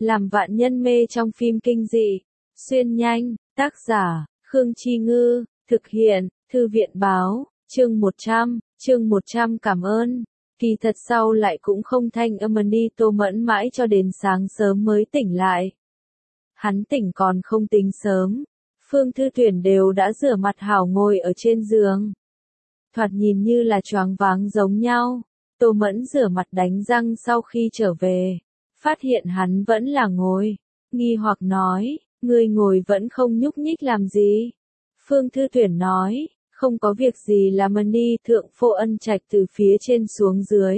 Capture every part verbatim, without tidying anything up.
làm vạn nhân mê trong phim kinh dị. Xuyên nhanh, tác giả, Khương Chi Ngư, thực hiện, Thư viện báo, chương một trăm, chương một trăm cảm ơn. Kỳ thật sau lại cũng không thanh âm đi Tô Mẫn mãi cho đến sáng sớm mới tỉnh lại. Hắn tỉnh còn không tính sớm. Phương Thư Tuyển đều đã rửa mặt hảo ngồi ở trên giường. Thoạt nhìn như là choáng váng giống nhau. Tô Mẫn rửa mặt đánh răng sau khi trở về. Phát hiện hắn vẫn là ngồi. Nghi hoặc nói, người ngồi vẫn không nhúc nhích làm gì. Phương Thư Tuyển nói, không có việc gì làm đi thượng phô Ân Trạch từ phía trên xuống dưới.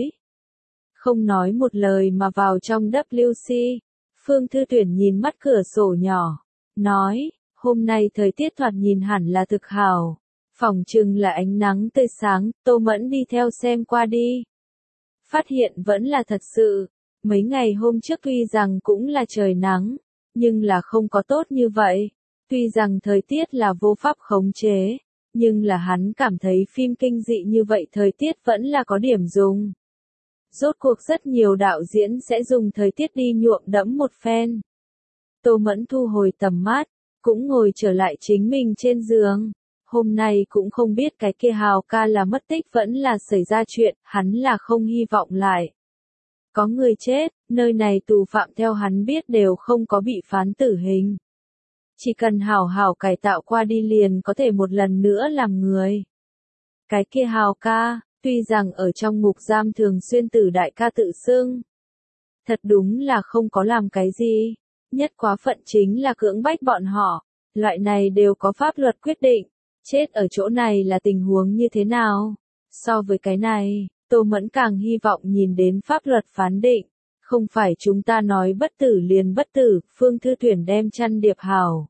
Không nói một lời mà vào trong W C. Phương Thư Tuyển nhìn mắt cửa sổ nhỏ. Nói, hôm nay thời tiết thoạt nhìn hẳn là thực hảo. Phòng chừng là ánh nắng tươi sáng, Tô Mẫn đi theo xem qua đi. Phát hiện vẫn là thật sự. Mấy ngày hôm trước tuy rằng cũng là trời nắng, nhưng là không có tốt như vậy. Tuy rằng thời tiết là vô pháp khống chế, nhưng là hắn cảm thấy phim kinh dị như vậy thời tiết vẫn là có điểm dùng. Rốt cuộc rất nhiều đạo diễn sẽ dùng thời tiết đi nhuộm đẫm một phen. Tô Mẫn thu hồi tầm mắt, cũng ngồi trở lại chính mình trên giường. Hôm nay cũng không biết cái kia Hào ca là mất tích vẫn là xảy ra chuyện, hắn là không hy vọng lại. Có người chết, nơi này tù phạm theo hắn biết đều không có bị phán tử hình. Chỉ cần hảo hảo cải tạo qua đi liền có thể một lần nữa làm người. Cái kia Hào ca, tuy rằng ở trong ngục giam thường xuyên tử đại ca tự xưng. Thật đúng là không có làm cái gì. Nhất quá phận chính là cưỡng bách bọn họ. Loại này đều có pháp luật quyết định. Chết ở chỗ này là tình huống như thế nào? So với cái này, Tô Mẫn càng hy vọng nhìn đến pháp luật phán định. Không phải chúng ta nói bất tử liền bất tử, Phương Thư Tuyển đem chăn điệp hảo.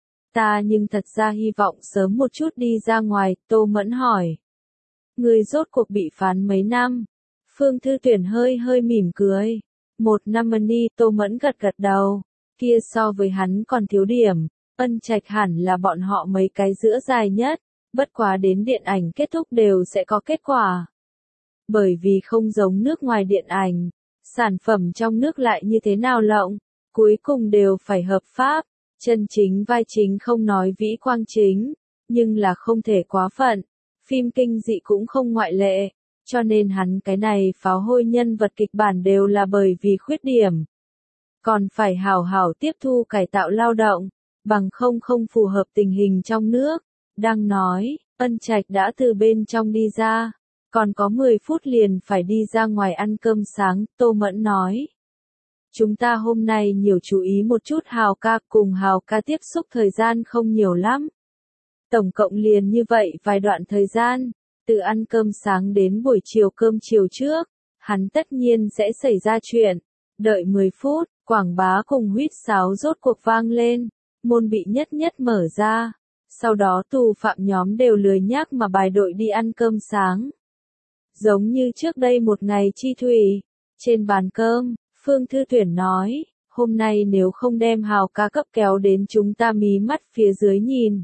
Ta nhưng thật ra hy vọng sớm một chút đi ra ngoài, Tô Mẫn hỏi. Người rốt cuộc bị phán mấy năm? Phương Thư Tuyển hơi hơi mỉm cười. Một năm đi, Tô Mẫn gật gật đầu. Kia so với hắn còn thiếu điểm. Ân Trạch hẳn là bọn họ mấy cái giữa dài nhất. Bất quá đến điện ảnh kết thúc đều sẽ có kết quả. Bởi vì không giống nước ngoài điện ảnh. Sản phẩm trong nước lại như thế nào lộng. Cuối cùng đều phải hợp pháp. Chân chính vai chính không nói vĩ quang chính. Nhưng là không thể quá phận. Phim kinh dị cũng không ngoại lệ. Cho nên hắn cái này pháo hôi nhân vật kịch bản đều là bởi vì khuyết điểm. Còn phải hảo hảo tiếp thu cải tạo lao động. Bằng không không phù hợp tình hình trong nước. Đang nói, Ân Trạch đã từ bên trong đi ra. Còn có mười phút liền phải đi ra ngoài ăn cơm sáng, Tô Mẫn nói. Chúng ta hôm nay nhiều chú ý một chút Hào ca, cùng Hào ca tiếp xúc thời gian không nhiều lắm. Tổng cộng liền như vậy vài đoạn thời gian, từ ăn cơm sáng đến buổi chiều cơm chiều trước, hắn tất nhiên sẽ xảy ra chuyện. Đợi mười phút, quảng bá cùng huýt sáo rốt cuộc vang lên, môn bị nhất nhất mở ra. Sau đó tù phạm nhóm đều lười nhác mà bài đội đi ăn cơm sáng. Giống như trước đây một ngày chi thủy, trên bàn cơm, Phương Thư Tuyển nói, hôm nay nếu không đem Hào ca cấp kéo đến chúng ta mí mắt phía dưới nhìn.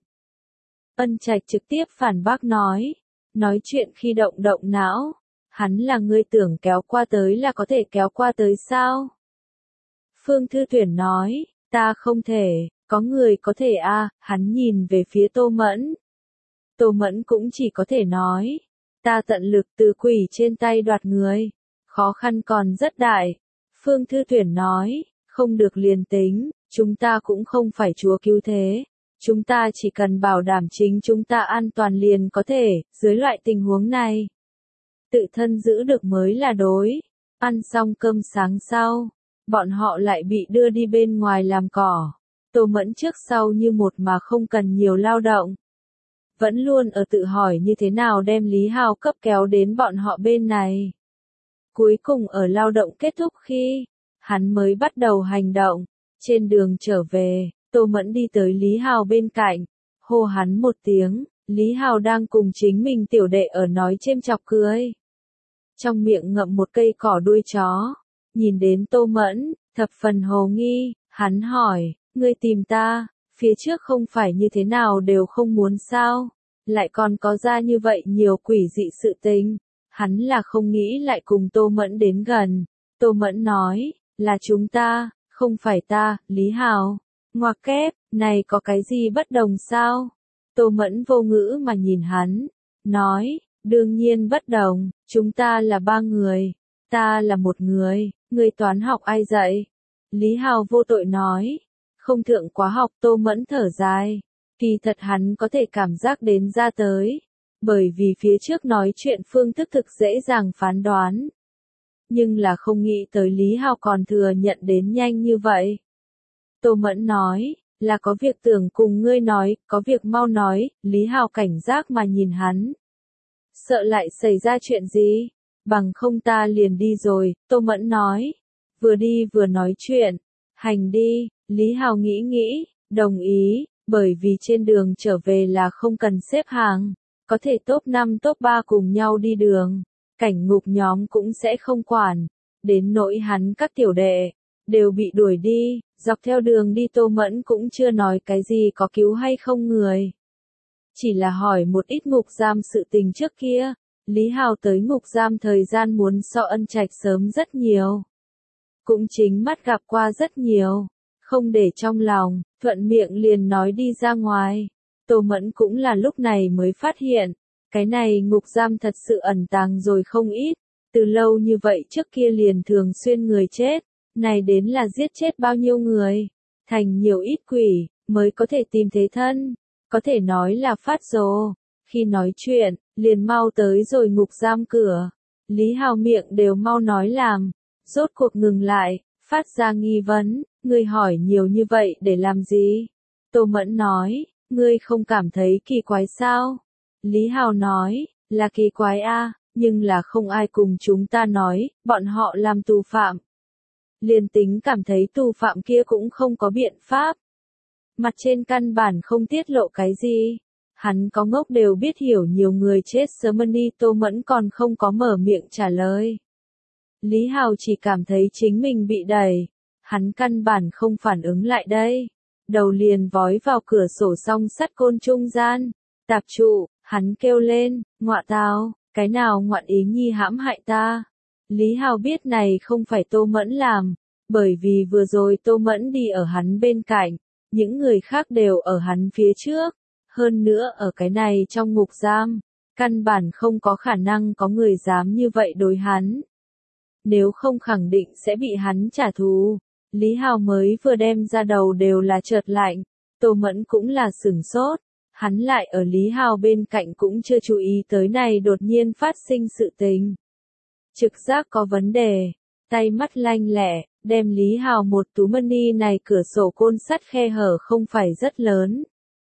Ân Trạch trực tiếp phản bác nói, nói chuyện khi động động não, hắn là người tưởng kéo qua tới là có thể kéo qua tới sao? Phương Thư Tuyển nói, ta không thể, có người có thể a, à, hắn nhìn về phía Tô Mẫn. Tô Mẫn cũng chỉ có thể nói, ta tận lực từ quỷ trên tay đoạt người, khó khăn còn rất đại. Phương Thư Tuyển nói, không được liền tính, chúng ta cũng không phải chúa cứu thế. Chúng ta chỉ cần bảo đảm chính chúng ta an toàn liền có thể, dưới loại tình huống này. Tự thân giữ được mới là đối. Ăn xong cơm sáng sau, bọn họ lại bị đưa đi bên ngoài làm cỏ. Tô Mẫn trước sau như một mà không cần nhiều lao động. Vẫn luôn ở tự hỏi như thế nào đem Lý Hào cấp kéo đến bọn họ bên này. Cuối cùng ở lao động kết thúc khi, hắn mới bắt đầu hành động. Trên đường trở về, Tô Mẫn đi tới Lý Hào bên cạnh, hô hắn một tiếng, Lý Hào đang cùng chính mình tiểu đệ ở nói chêm chọc cười. Trong miệng ngậm một cây cỏ đuôi chó, nhìn đến Tô Mẫn, thập phần hồ nghi, hắn hỏi, ngươi tìm ta, phía trước không phải như thế nào đều không muốn sao, lại còn có ra như vậy nhiều quỷ dị sự tình. Hắn là không nghĩ lại cùng Tô Mẫn đến gần. Tô Mẫn nói, là chúng ta, Không phải ta, Lý Hào. Ngoặc kép, này có cái gì bất đồng sao? Tô Mẫn vô ngữ mà nhìn hắn, nói, đương nhiên bất đồng, chúng ta là ba người, ta là một người, người toán học ai dạy? Lý Hào vô tội nói, không thượng quá học. Tô Mẫn thở dài, kỳ thật hắn có thể cảm giác đến ra tới, bởi vì phía trước nói chuyện phương thức thực dễ dàng phán đoán. Nhưng là không nghĩ tới Lý Hào còn thừa nhận đến nhanh như vậy. Tô Mẫn nói, là có việc tưởng cùng ngươi nói, có việc mau nói. Lý Hào cảnh giác mà nhìn hắn. Sợ lại xảy ra chuyện gì? Bằng không ta liền đi rồi, Tô Mẫn nói. Vừa đi vừa nói chuyện. Hành đi, Lý Hào nghĩ nghĩ, đồng ý, bởi vì trên đường trở về là không cần xếp hàng. Có thể top năm top ba cùng nhau đi đường. Cảnh ngục nhóm cũng sẽ không quản. Đến nỗi hắn các tiểu đệ, đều bị đuổi đi. Dọc theo đường đi Tô Mẫn cũng chưa nói cái gì có cứu hay không người. Chỉ là hỏi một ít ngục giam sự tình trước kia. Lý Hào tới ngục giam thời gian muốn so Ân Trạch sớm rất nhiều. Cũng chính mắt gặp qua rất nhiều. Không để trong lòng, thuận miệng liền nói đi ra ngoài. Tô Mẫn cũng là lúc này mới phát hiện. Cái này ngục giam thật sự ẩn tàng rồi không ít. Từ lâu như vậy trước kia liền thường xuyên người chết. Này đến là giết chết bao nhiêu người. Thành nhiều ít quỷ, mới có thể tìm thấy thân. Có thể nói là phát rồ. Khi nói chuyện, liền mau tới rồi ngục giam cửa. Lý Hào miệng đều mau nói làm. Rốt cuộc ngừng lại, phát ra nghi vấn. Ngươi hỏi nhiều như vậy để làm gì? Tô Mẫn nói, ngươi không cảm thấy kỳ quái sao? Lý Hào nói, là kỳ quái a, nhưng là không ai cùng chúng ta nói, bọn họ làm tù phạm. Liền tính cảm thấy tù phạm kia cũng không có biện pháp. Mặt trên căn bản không tiết lộ cái gì. Hắn có ngốc đều biết hiểu nhiều người chết sớm đi. Tô Mẫn còn không có mở miệng trả lời. Lý Hào chỉ cảm thấy chính mình bị đẩy. Hắn căn bản không phản ứng lại đây. Đầu liền vói vào cửa sổ song sắt côn trung gian. Tạp trụ, hắn kêu lên, ngọa tao, cái nào ngoạn ý nhi hãm hại ta. Lý Hào biết này không phải Tô Mẫn làm, bởi vì vừa rồi Tô Mẫn đi ở hắn bên cạnh, những người khác đều ở hắn phía trước, hơn nữa ở cái này trong ngục giam, căn bản không có khả năng có người dám như vậy đối hắn. Nếu không khẳng định sẽ bị hắn trả thù. Lý Hào mới vừa đem ra đầu đều là chợt lạnh, Tô Mẫn cũng là sửng sốt. Hắn lại ở Lý Hào bên cạnh cũng chưa chú ý tới này đột nhiên phát sinh sự tình. Trực giác có vấn đề, tay mắt lanh lẹ, đem Lý Hào một tú mani này cửa sổ côn sắt khe hở không phải rất lớn.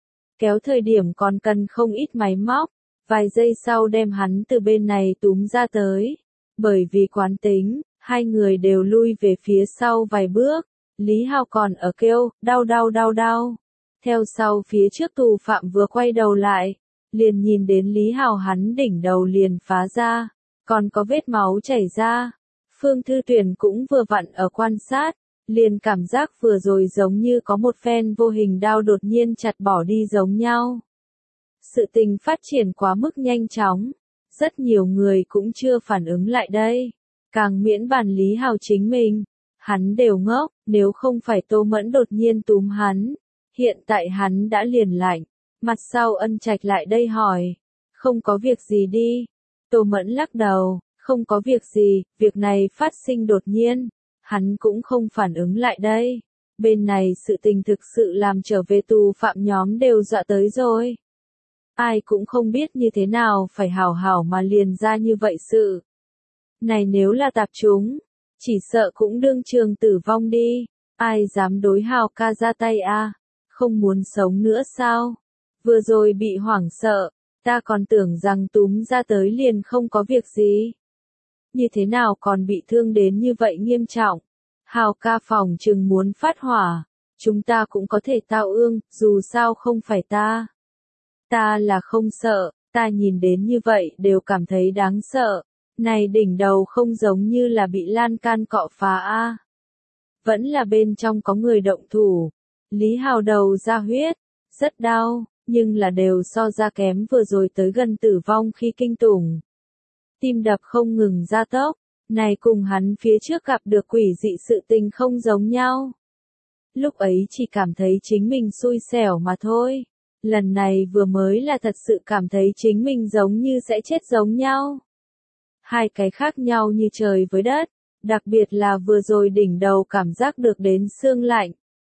Kéo thời điểm còn cần không ít máy móc, vài giây sau đem hắn từ bên này túm ra tới. Bởi vì quán tính, hai người đều lui về phía sau vài bước, Lý Hào còn ở kêu, đau đau đau đau. Theo sau phía trước tù phạm vừa quay đầu lại, liền nhìn đến Lý Hào hắn đỉnh đầu liền phá ra, còn có vết máu chảy ra. Phương Thư Tuyển cũng vừa vặn ở quan sát, liền cảm giác vừa rồi giống như có một phen vô hình đao đột nhiên chặt bỏ đi giống nhau. Sự tình phát triển quá mức nhanh chóng, rất nhiều người cũng chưa phản ứng lại đây, càng miễn bàn Lý Hào chính mình, hắn đều ngốc, nếu không phải Tô Mẫn đột nhiên túm hắn. Hiện tại hắn đã liền lạnh, mặt sau Ân Trạch lại đây hỏi, không có việc gì đi. Tô Mẫn lắc đầu, không có việc gì, việc này phát sinh đột nhiên, hắn cũng không phản ứng lại đây. Bên này sự tình thực sự làm trở về tù phạm nhóm đều dọa tới rồi. Ai cũng không biết như thế nào phải hảo hảo mà liền ra như vậy sự. Này nếu là tạp chúng, chỉ sợ cũng đương trường tử vong đi, ai dám đối Hào ca ra tay a? Không muốn sống nữa sao? Vừa rồi bị hoảng sợ, ta còn tưởng rằng túm ra tới liền không có việc gì. Như thế nào còn bị thương đến như vậy nghiêm trọng? Hào ca phòng chừng muốn phát hỏa, chúng ta cũng có thể tao ương, dù sao không phải ta. Ta là không sợ, ta nhìn đến như vậy đều cảm thấy đáng sợ. Này đỉnh đầu không giống như là bị lan can cọ phá a. Vẫn là bên trong có người động thủ. Lý Hào đầu ra huyết, rất đau, nhưng là đều so ra kém vừa rồi tới gần tử vong khi kinh tủng. Tim đập không ngừng gia tốc, này cùng hắn phía trước gặp được quỷ dị sự tình không giống nhau. Lúc ấy chỉ cảm thấy chính mình xui xẻo mà thôi. Lần này vừa mới là thật sự cảm thấy chính mình giống như sẽ chết giống nhau. Hai cái khác nhau như trời với đất, đặc biệt là vừa rồi đỉnh đầu cảm giác được đến xương lạnh.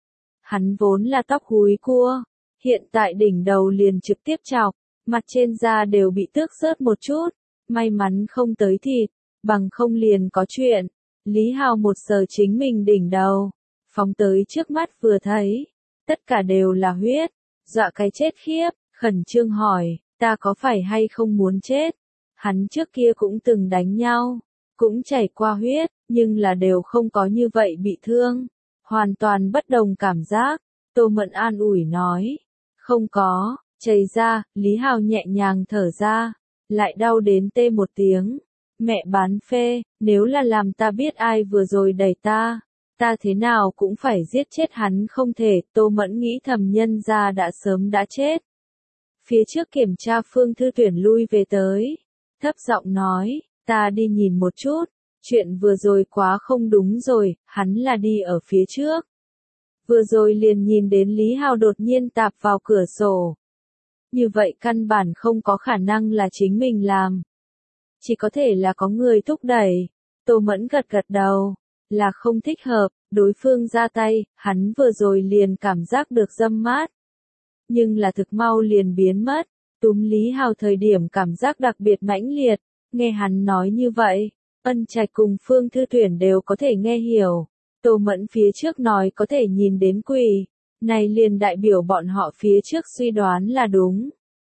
Hắn vốn là tóc húi cua, hiện tại đỉnh đầu liền trực tiếp chọc, mặt trên da đều bị tước rớt một chút, may mắn không tới thịt, bằng không liền có chuyện. Lý Hào một sờ chính mình đỉnh đầu, phóng tới trước mắt vừa thấy, tất cả đều là huyết, dọa cái chết khiếp, khẩn trương hỏi, ta có phải hay không muốn chết? Hắn trước kia cũng từng đánh nhau, cũng chảy qua huyết, nhưng là đều không có như vậy bị thương, hoàn toàn bất đồng cảm giác. Tô Mẫn an ủi nói, không có, chảy ra. Lý Hào nhẹ nhàng thở ra, lại đau đến tê một tiếng. Mẹ bán phê, nếu là làm ta biết ai vừa rồi đẩy ta, ta thế nào cũng phải giết chết hắn không thể. Tô Mẫn nghĩ thầm nhân ra đã sớm đã chết. Phía trước kiểm tra Phương Thư Tuyển lui về tới, thấp giọng nói, ta đi nhìn một chút, chuyện vừa rồi quá không đúng rồi. Hắn là đi ở phía trước. Vừa rồi liền nhìn đến Lý Hào đột nhiên tạp vào cửa sổ. Như vậy căn bản không có khả năng là chính mình làm. Chỉ có thể là có người thúc đẩy. Tô Mẫn gật gật đầu, là không thích hợp, đối phương ra tay, hắn vừa rồi liền cảm giác được dâm mát. Nhưng là thực mau liền biến mất, túm Lý Hào thời điểm cảm giác đặc biệt mãnh liệt, nghe hắn nói như vậy, Ân Trạch cùng Phương Thư Tuyển đều có thể nghe hiểu. Tô Mẫn phía trước nói có thể nhìn đến quỷ, này liền đại biểu bọn họ phía trước suy đoán là đúng.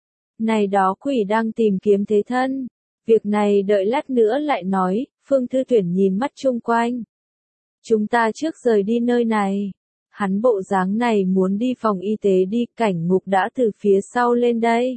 Này đó quỷ đang tìm kiếm thế thân. Việc này đợi lát nữa lại nói. Phương Thư Tuyển nhìn mắt chung quanh. Chúng ta trước rời đi nơi này. Hắn bộ dáng này muốn đi phòng y tế đi. Cảnh Ngục đã từ phía sau lên đây.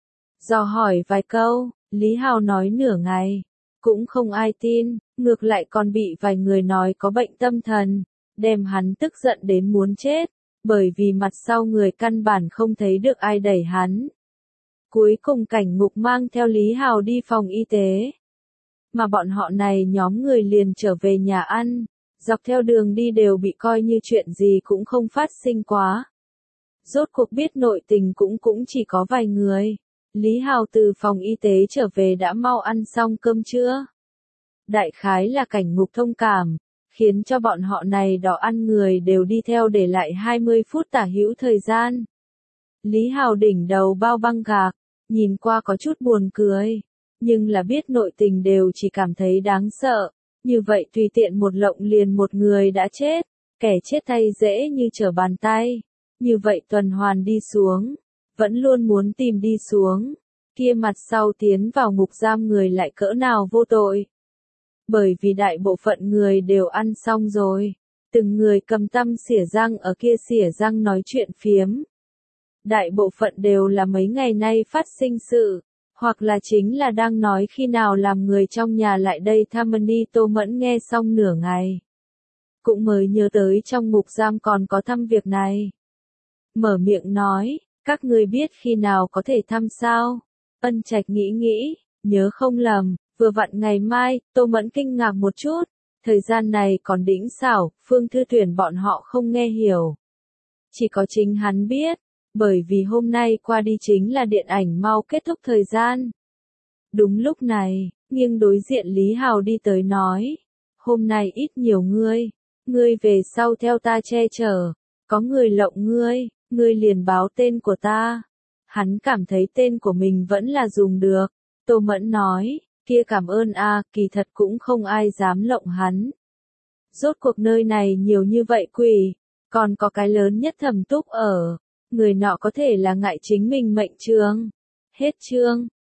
Dò hỏi vài câu, Lý Hào nói nửa ngày, cũng không ai tin, ngược lại còn bị vài người nói có bệnh tâm thần, đem hắn tức giận đến muốn chết, bởi vì mặt sau người căn bản không thấy được ai đẩy hắn. Cuối cùng Cảnh Ngục mang theo Lý Hào đi phòng y tế. Mà bọn họ này nhóm người liền trở về nhà ăn, dọc theo đường đi đều bị coi như chuyện gì cũng không phát sinh quá. Rốt cuộc biết nội tình cũng cũng chỉ có vài người. Lý Hào từ phòng y tế trở về đã mau ăn xong cơm trưa. Đại khái là Cảnh Ngục thông cảm, khiến cho bọn họ này đỏ ăn người đều đi theo để lại hai mươi phút tả hữu thời gian. Lý Hào đỉnh đầu bao băng gạc, nhìn qua có chút buồn cười, nhưng là biết nội tình đều chỉ cảm thấy đáng sợ, như vậy tùy tiện một lộng liền một người đã chết, kẻ chết tay dễ như trở bàn tay, như vậy tuần hoàn đi xuống, vẫn luôn muốn tìm đi xuống, kia mặt sau tiến vào ngục giam người lại cỡ nào vô tội. Bởi vì đại bộ phận người đều ăn xong rồi, từng người cầm tăm xỉa răng ở kia xỉa răng nói chuyện phiếm. Đại bộ phận đều là mấy ngày nay phát sinh sự, hoặc là chính là đang nói khi nào làm người trong nhà lại đây thăm Mani. Tô Mẫn nghe xong nửa ngày, cũng mới nhớ tới trong ngục giam còn có thăm việc này. Mở miệng nói, các ngươi biết khi nào có thể thăm sao? Ân Trạch nghĩ nghĩ, nhớ không lầm, vừa vặn ngày mai. Tô Mẫn kinh ngạc một chút, thời gian này còn đỉnh xảo, Phương Thư Tuyển bọn họ không nghe hiểu. Chỉ có chính hắn biết, bởi vì hôm nay qua đi chính là điện ảnh mau kết thúc thời gian. Đúng lúc này, nghiêng đối diện Lý Hào đi tới nói, hôm nay ít nhiều ngươi, ngươi về sau theo ta che chở, có người lộng ngươi, ngươi liền báo tên của ta. Hắn cảm thấy tên của mình vẫn là dùng được. Tô Mẫn nói, kia cảm ơn a, kỳ thật cũng không ai dám lộng hắn. Rốt cuộc nơi này nhiều như vậy quỷ, còn có cái lớn nhất Thẩm Túc ở, người nọ có thể là ngại chính mình mệnh trường. Hết chương.